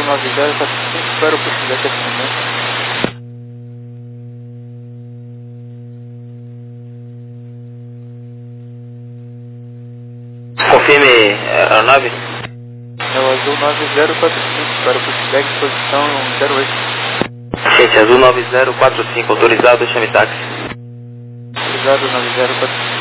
9045 para o presidente desse momento. Confirme a aeronave. É o Azul 9045 para o presidente, posição 08. Gente, Azul 9045, autorizado, chame táxi. Autorizado 9045.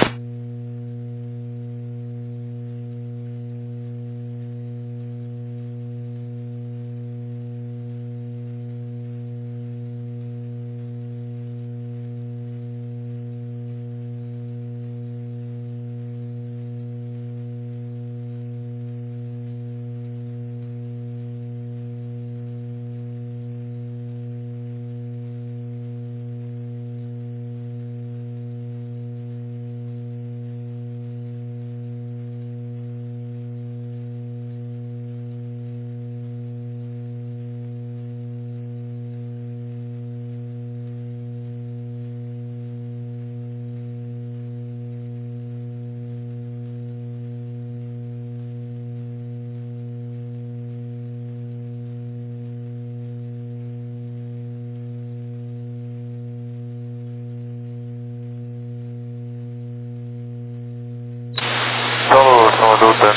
São adulta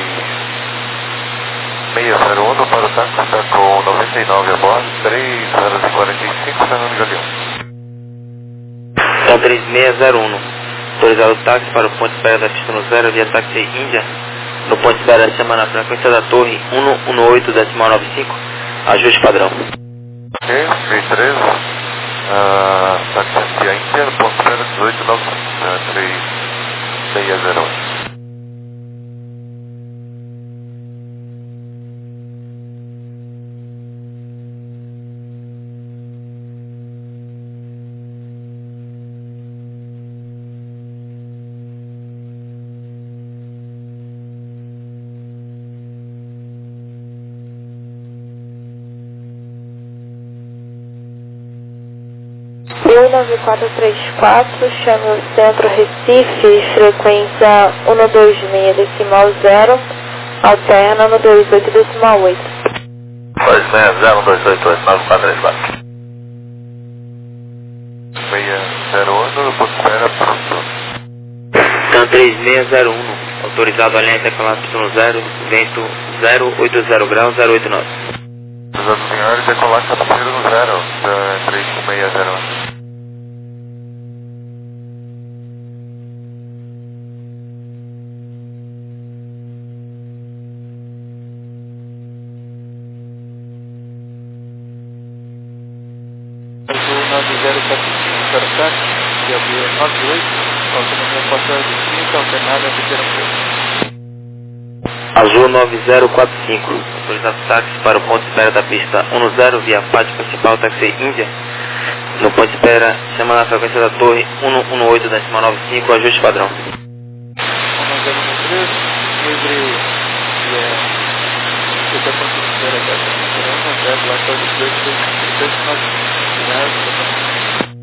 3601 para o táxi, está com 99 a bordo, 3 horas e 45, Fernando Galeão. Então 3601, autorizado o táxi para o ponto de espera da pista no 0 via táxi Índia. No ponto de espera chama na frequência da torre 118.95, ajuste padrão. Ok, 2013, táxi via Índia, no ponto de espera 1895, 3601. Oi 9434, chame o centro Recife, frequência 126 decimal 0, alterna no 28 decimal 8. 260-288-9434. 608, no ponto de espera, pronto. Então 3601, autorizado a linha decolar pista no 0, vento 080 graus 089. Os senhores decolar passageiro no 0, 3601. Azul 9045 para o táxi, de abril 98, autonomia passagem de 30, alternada a terceira preço. Azul 9045, autorizado táxi para o ponto de espera da pista 10 via pátio principal táxi Índia. No ponto de espera, chama na frequência da torre 118.95, ajuste padrão. 1013, livre e até ponto de espera da terceira, até lá está o 18,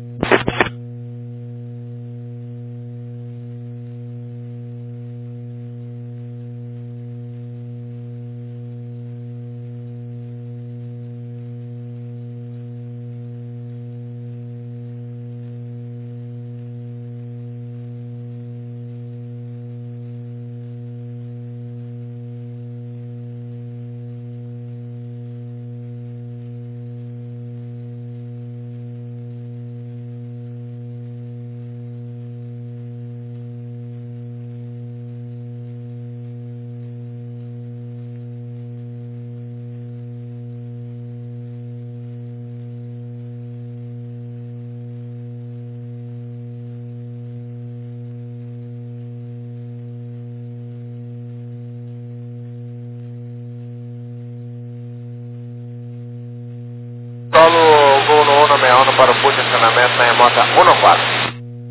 Solo voo no 161 para o posicionamento na remota 14.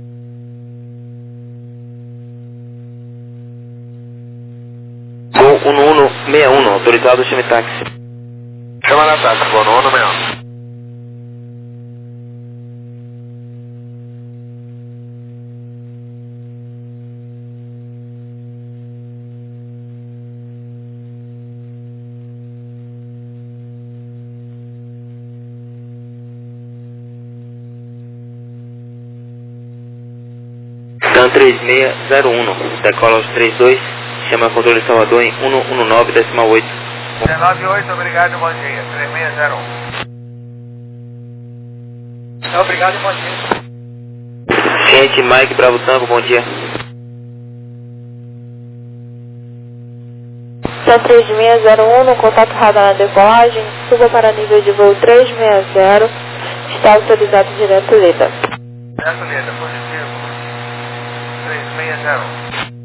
Gol 1161, autorizado chame táxi. Chama na táxi, voo no 161. TAM 3601, decola aos 32, chama controle Salvador em 119,8. 198, obrigado, bom dia. 3601. Obrigado e bom dia. Cliente Mike Bravo Tango, bom dia. TAM 3601, no contato radar na decolagem, suba para nível de voo 360, está autorizado direto Leda. Direto Leda, positivo. 3601.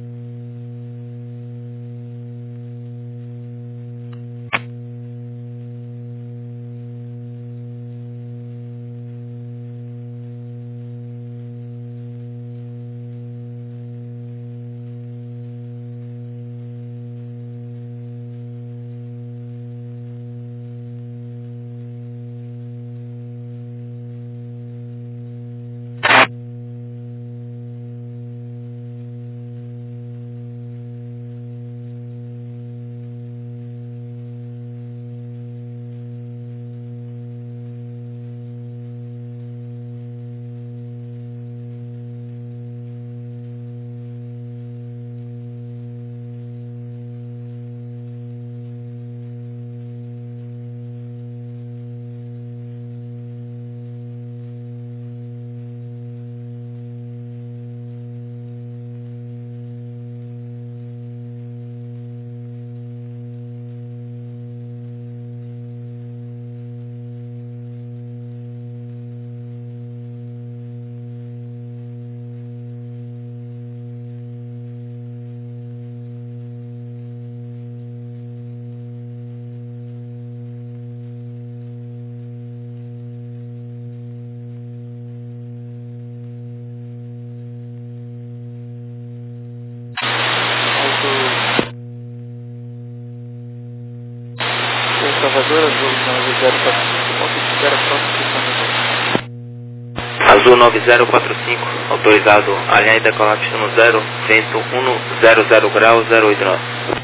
Salvador, Azul 9045, ponto de espera próximo de Azul 9045, autorizado alinhar e decolar pista no 0, vento 100 graus 089.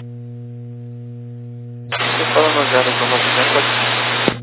Você fala no 0, Azul 9045.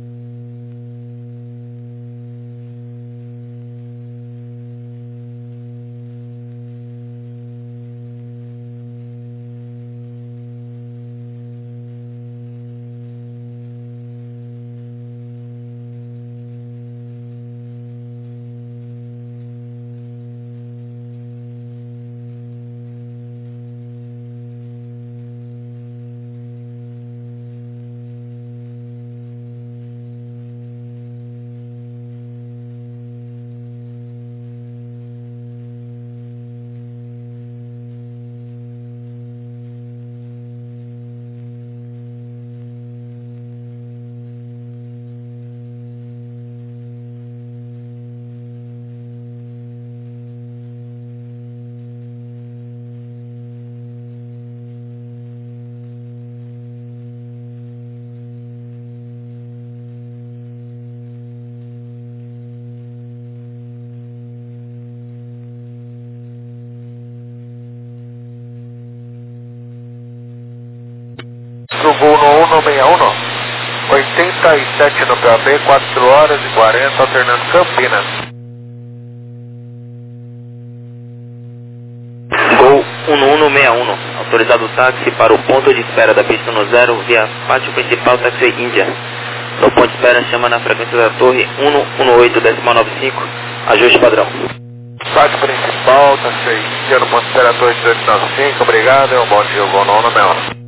Pro voo no 161, 87 no PAB, 4 horas e 40, alternando Campinas. Gol 11161, autorizado o táxi para o ponto de espera da pista no 0 via pátio principal Taxi Índia. No ponto de espera chama na frequência da torre 118,95, ajuste padrão. Pátio principal, Taxi Índia, no ponto de espera torre 1895, obrigado, é um bom dia, voo no 161.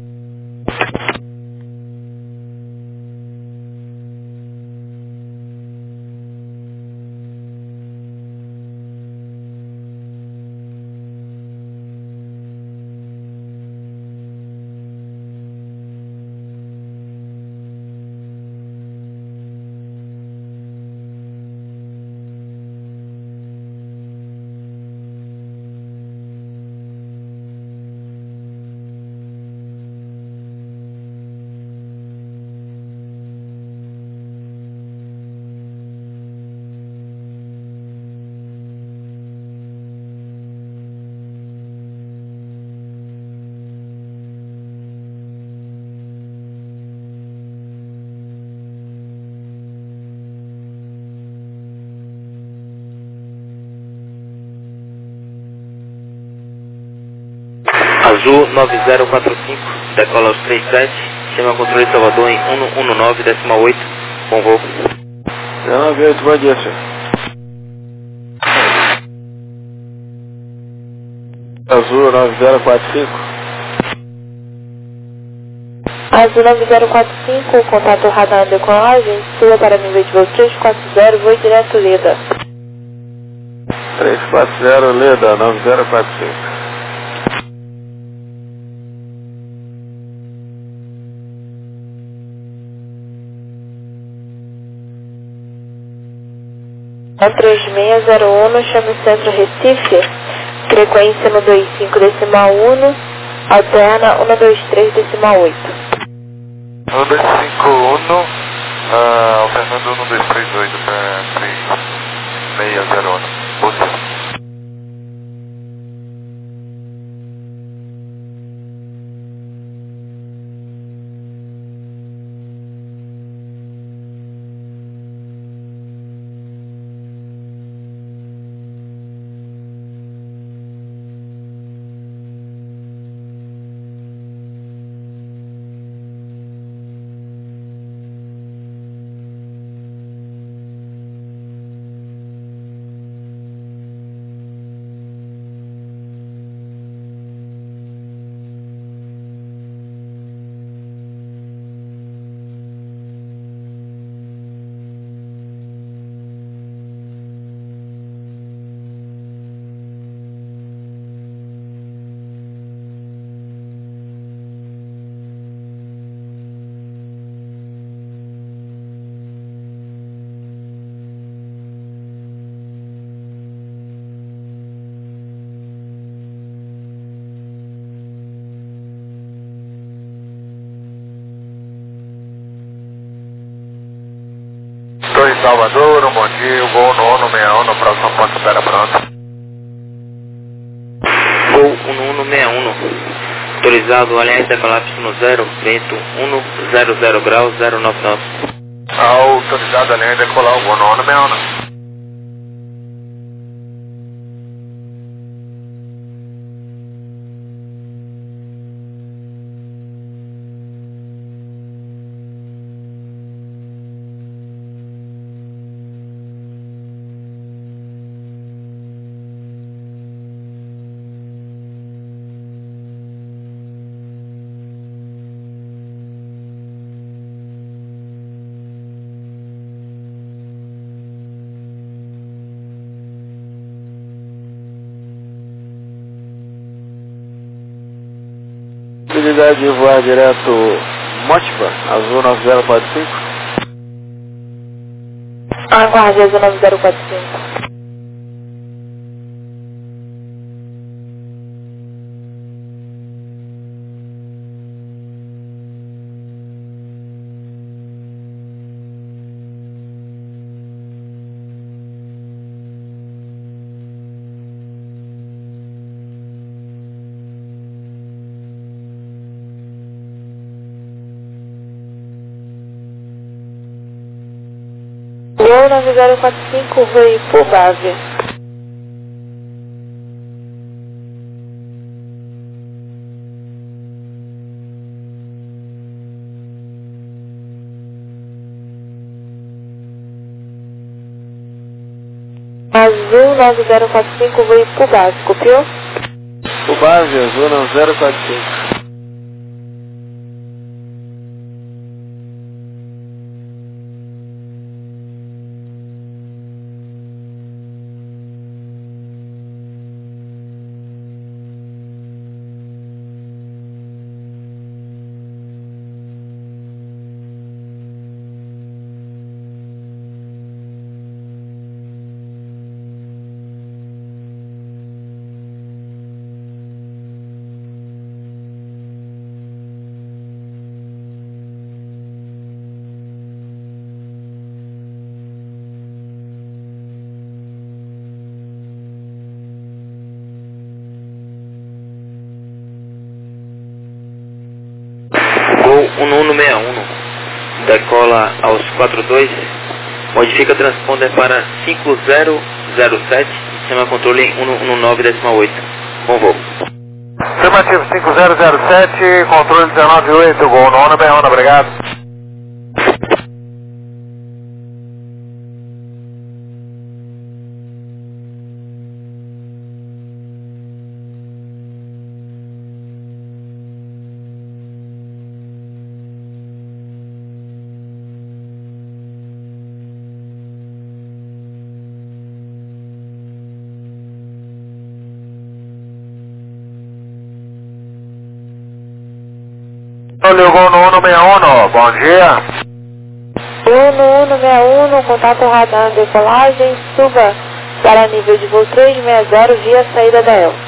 Azul 9045, decola aos 37, chama controle de Salvador em 119,8, bom voo. 98, bom dia, senhor. Azul 9045. Azul 9045, contato radar na decolagem, suba para nível de voo 340, voo direto Leda. 340 Leda, 9045. A 3601, chame o centro Recife, frequência no 25,1, alterna 123,8. 1251, alternando 1238 para 3601. Você. Salvador, bom dia, voo no 161, próximo ponto espera pronto. Voo 1161, autorizado aliás decolar no 0, vento 100 graus 099. Autorizado aliás decolar o voo no 161. Possibilidade de voar direto Motipa, Azul 9045. Aguarde Azul 9045. Voo 9045, voo por base. Azul 9045, voo por base, copiou? O base Azul 9045. Gol 1161, decola aos 42, modifica transponder para 5007, chama controle em 119,8. Bom voo. Afirmativo 5007, controle 198, Gol Nona, Berrona, obrigado. Olha, Gol Nona, 61, bom dia. Gol 161, contato radar na decolagem, suba para nível de voo 360 via saída da EL.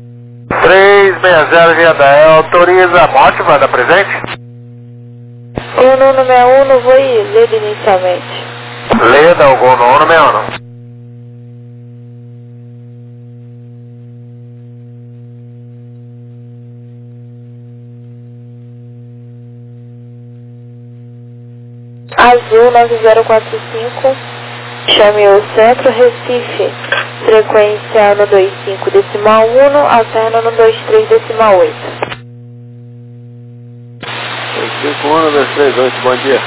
360 via da EL, autoriza a Motiva da presente? Gol 161, vou ir, lida inicialmente. Leda o Gol 161. Azul 9045, chame o centro Recife, frequência no 25.1, alterna no 23.8. 51, 238, bom dia.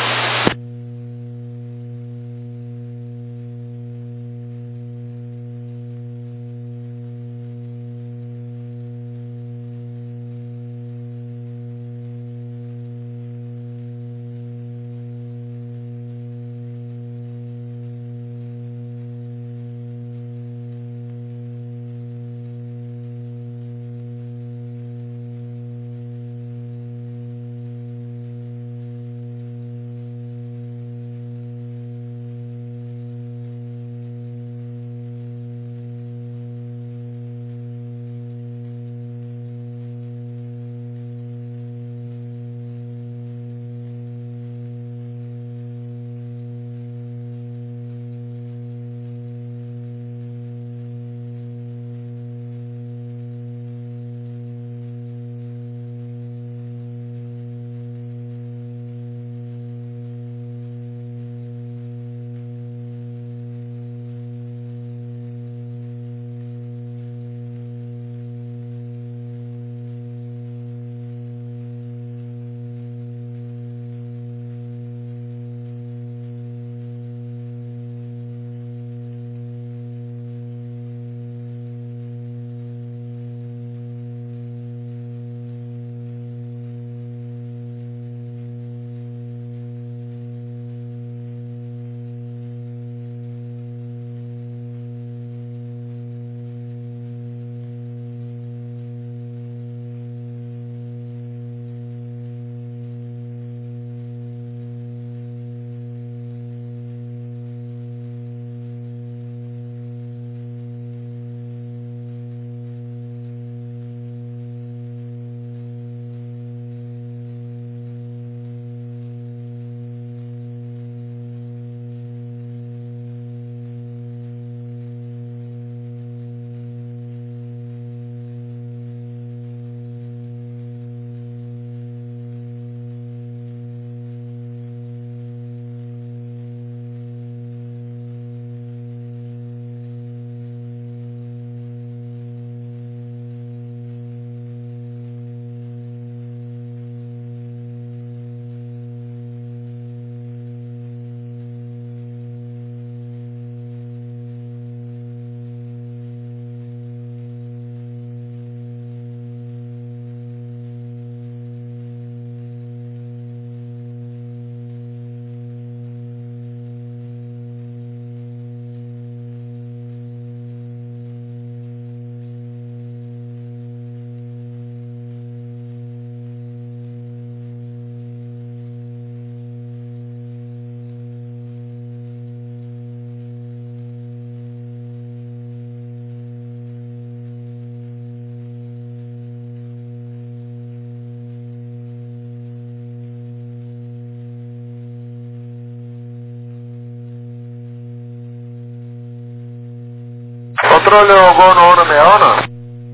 Controle o Gol no 161?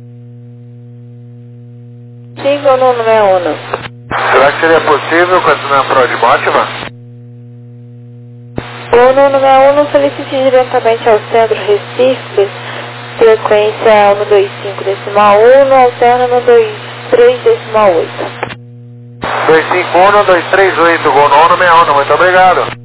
Sim, Gol no 161. Será que seria possível continuar para de Motiva? Gol no 161, solicite diretamente ao centro Recife, Frequência 125,1, alterna no 23,8. 251, 238, gol no 161, muito obrigado.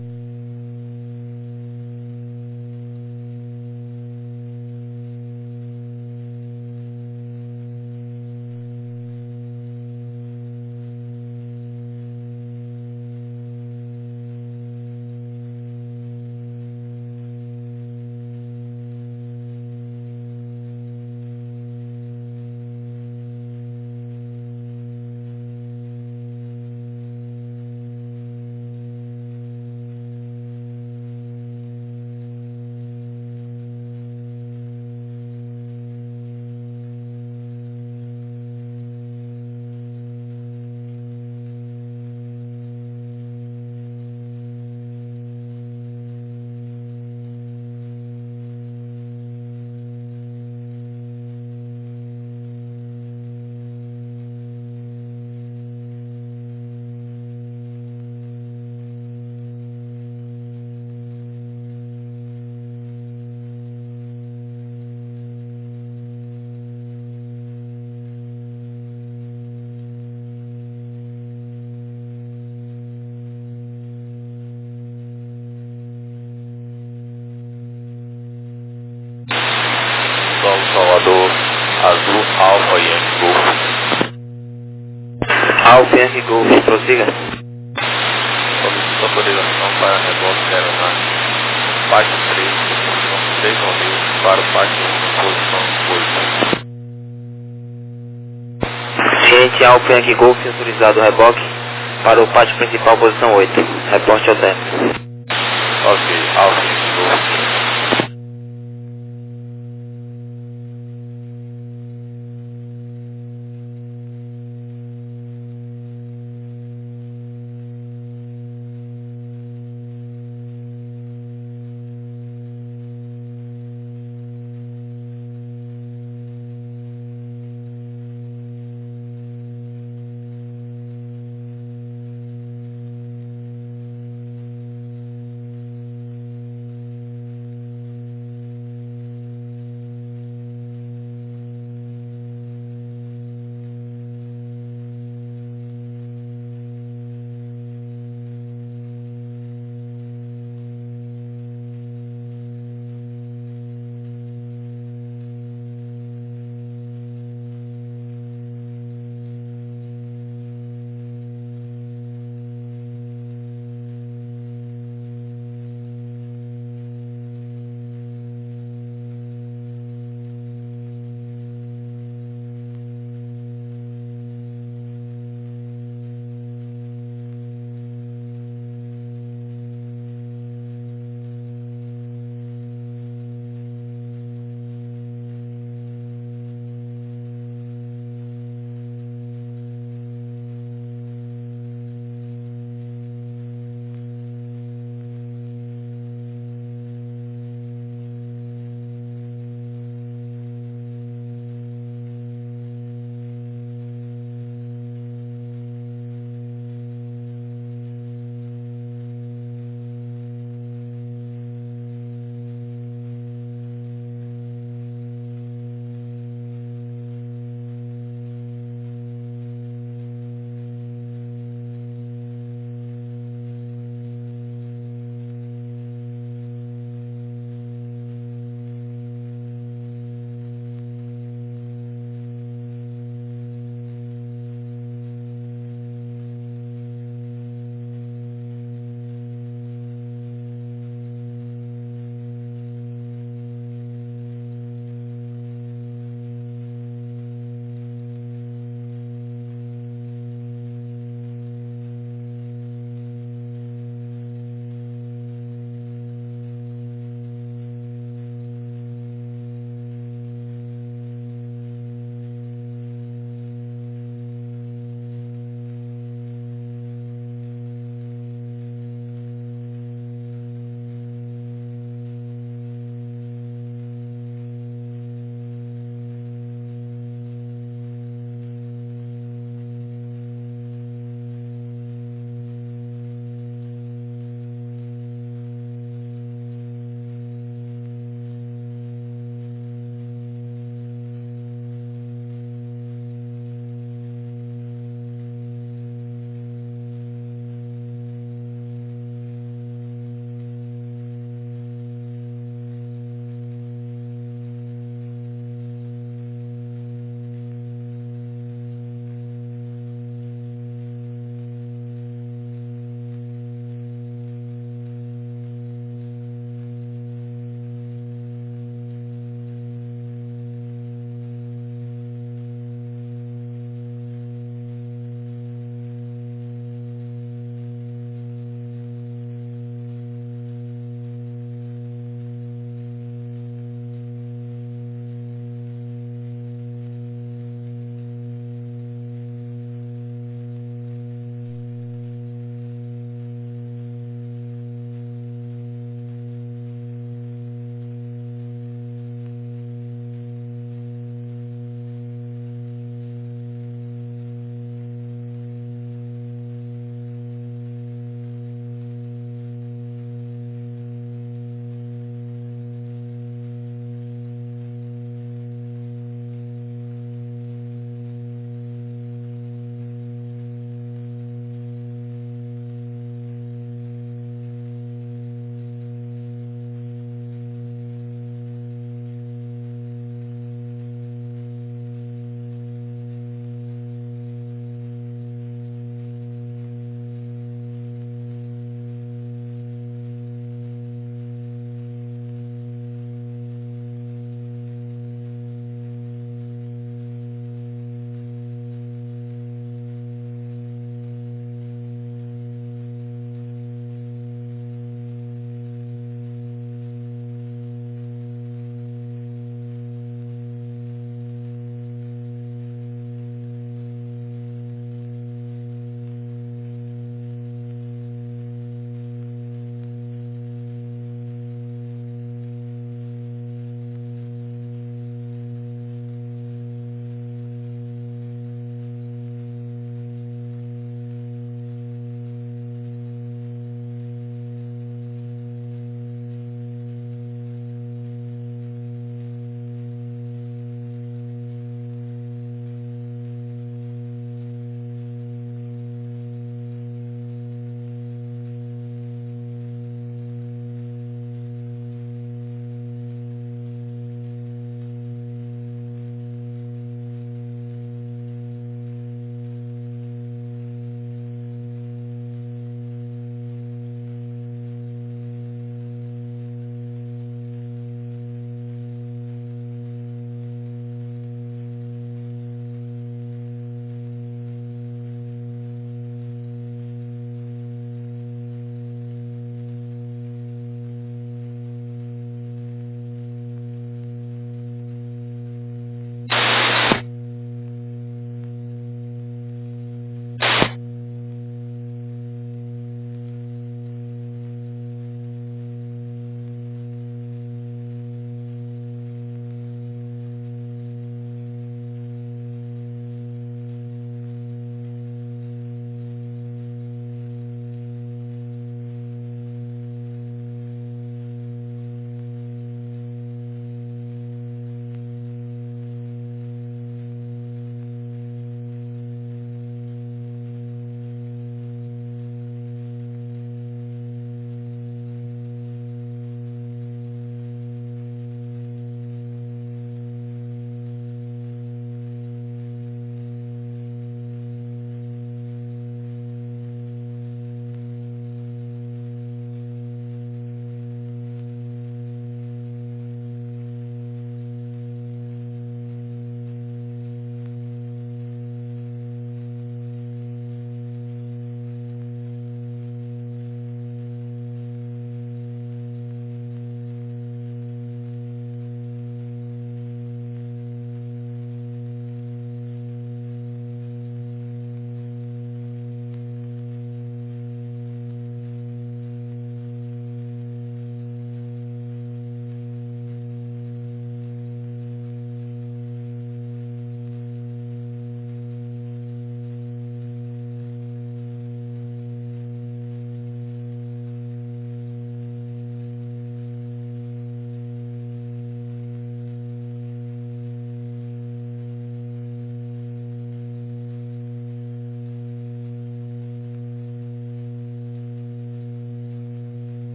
Salvador, Azul, Alfa Yankee Golf. Alfa Yankee Golf, prossiga. Solicita autorização para reboque aeronáutico. Pátio 3, posição 6 Romeu, para o pátio 1, posição 8. Ciente Alfa Yankee Golf, autorizado o reboque para o pátio principal, posição 8. Reporte ao término. Ok, Alfa Yankee Golf.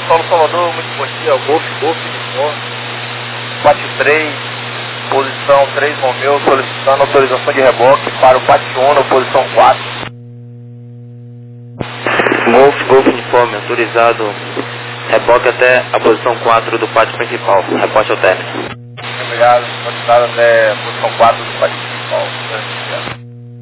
Paulo Salvador, muito bom dia. Golf uniforme. 43, posição 3 Romeu, solicitando autorização de reboque para o pátio 1, posição 4. Golf uniforme, autorizado. Reboque até a posição 4 do pátio principal. Reporte ao término. Obrigado, autorizado até a posição 4 do pátio principal. Obrigado.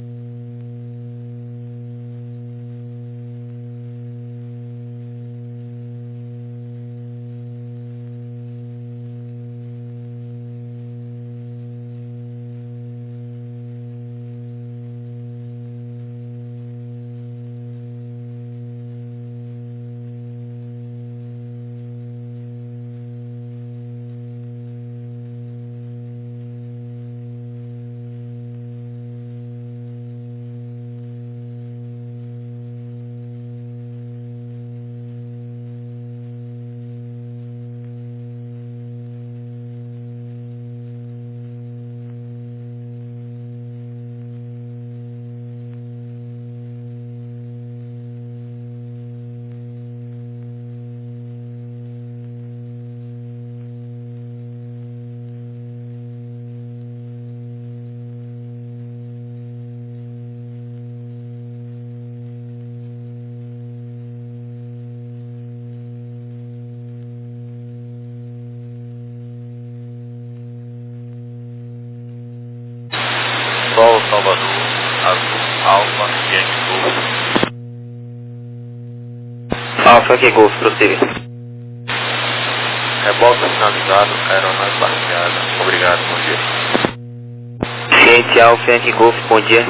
Sol Salvador, Azul, Alfa, Yankee Golf. Alfa Yankee Golf, prossiga. Reboque finalizado, aeronave parqueada. Obrigado, bom dia. Ciente Alfa Yankee Golf, bom dia.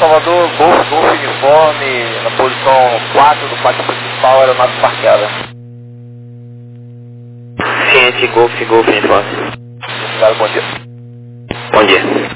Salvador, Golf uniforme, na posição 4 do pátio principal, aeronave parqueada. Ciente, Golf uniforme. Obrigado, bom dia. Bom dia.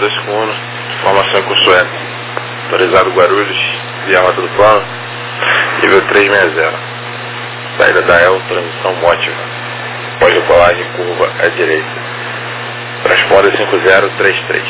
251, formação em curso E. Autorizado Guarulhos, via rota do plano, nível 360. Saída da EL, transmissão mótiva. Pós-decolagem, curva à direita. Transponder 5033.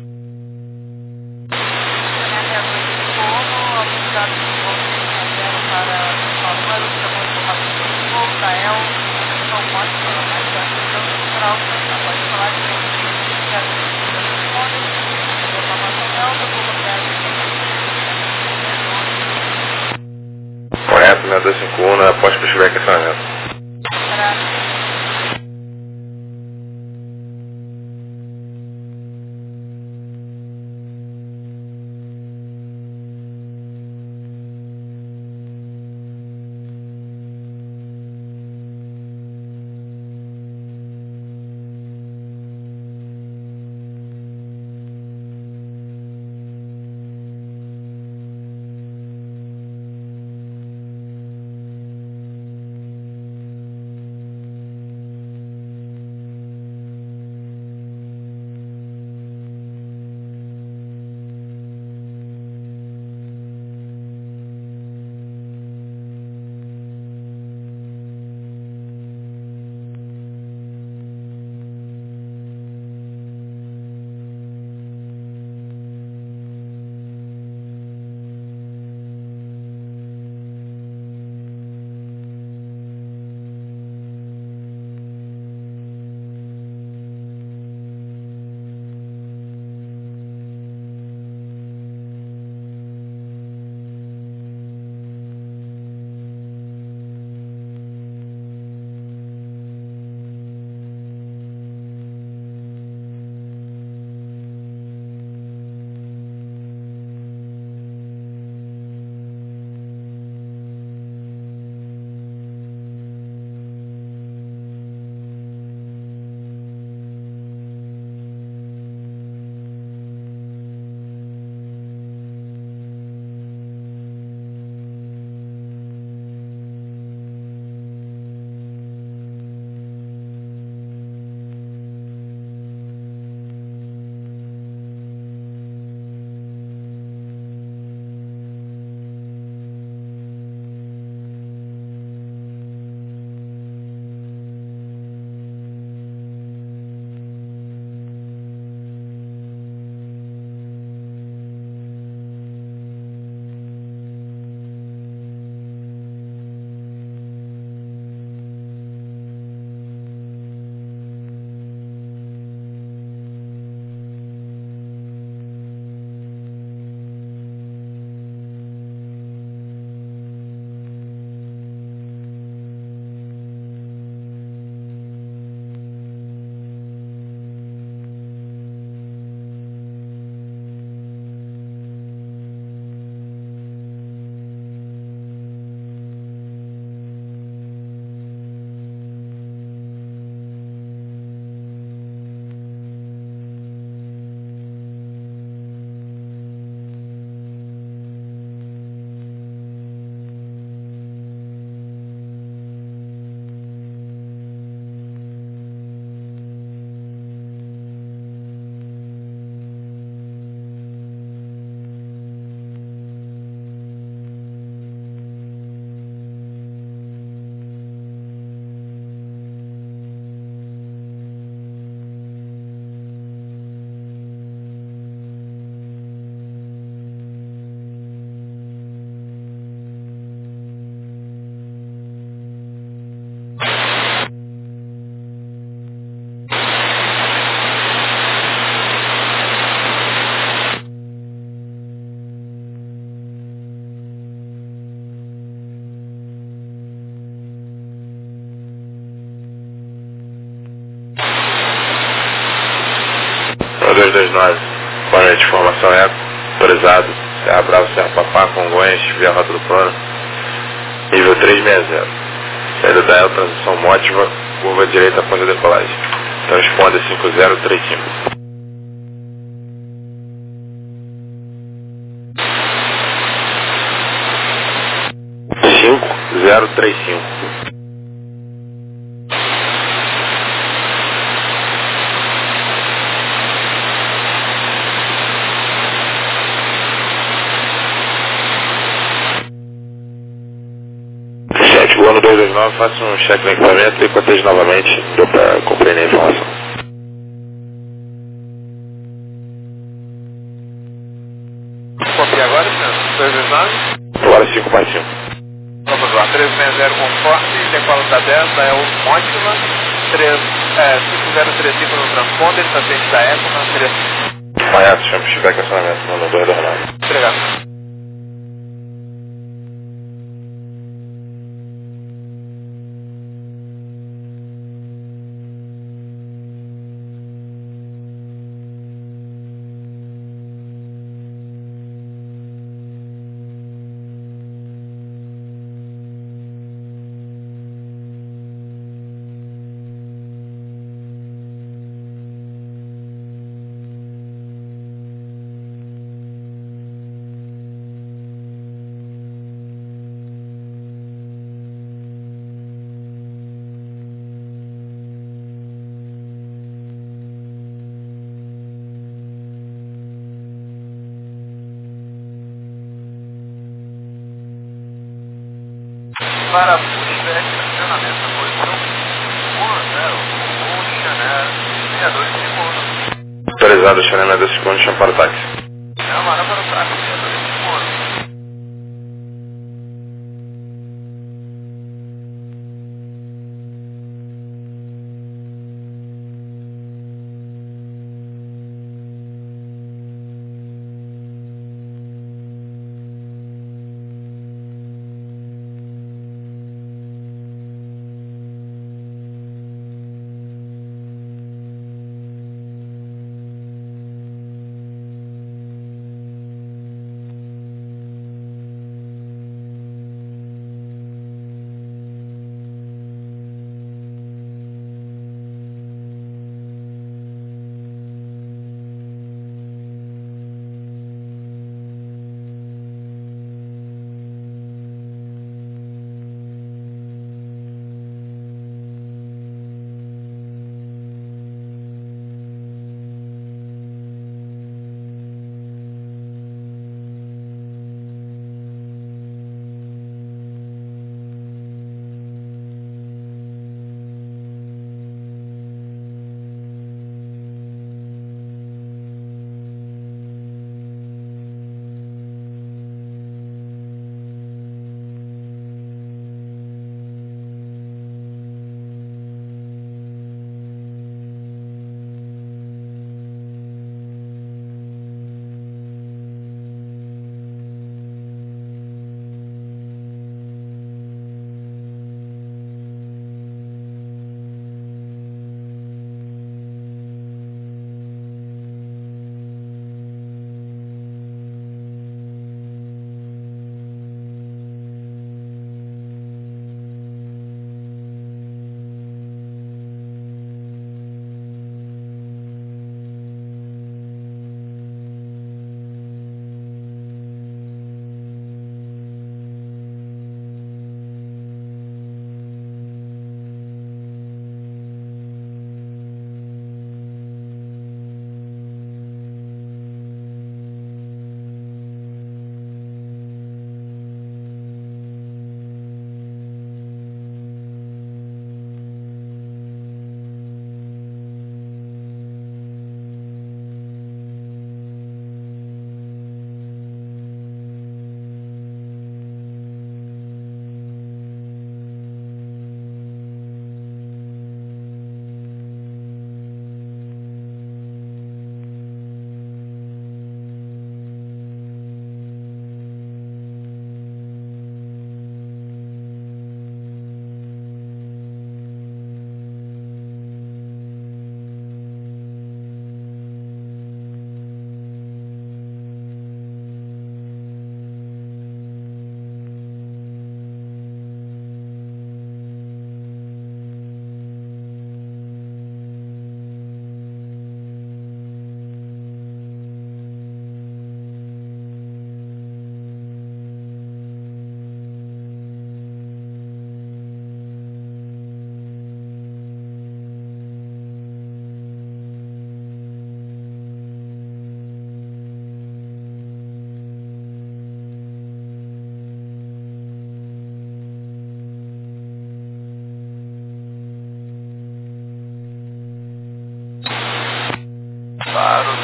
Correto, 6251, após pushback e acionamento. No 229, boa noite, formação Eco, autorizado, Serra Brava, Serra Papá, Congonhas, via rota do plano, nível 360. Saída da EL, transição mótiva, curva direita após a decolagem. Transponder 5035. 5035. 229, faça um cheque no equipamento e coteje novamente, deu para compreender a informação. Copia agora, senhor? 229? Agora 5 mais 5. Vamos lá, 360 conforme, decola da 10, da El Ótima, 5035 no transponder, na frente da Eco, na 3. Maiato, chama o feedback acionamento, no 229. Obrigado. Para feedback, acionamento na posição 10, Chanel 62 segundos. Autorizado, Chanel 2 segundos, chama para o táxi. Chamada para o táxi 62 segundos.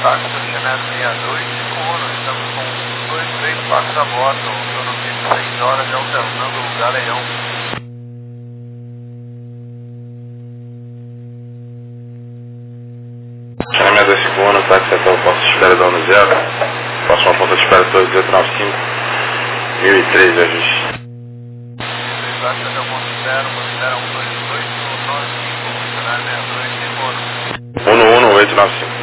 táxi Genésio 62, 5 Uno, estamos com 2, 3 parques a bordo, cronometro 6 horas, alternando o Galeão. Chamamento 2 Uno, táxi até o posto de espera da 10, próxima ponta de espera 2895, 1003 de ajuste. Táxi até o ponto de espera, 122, 95, funcionário 62, 5 Uno. 11895.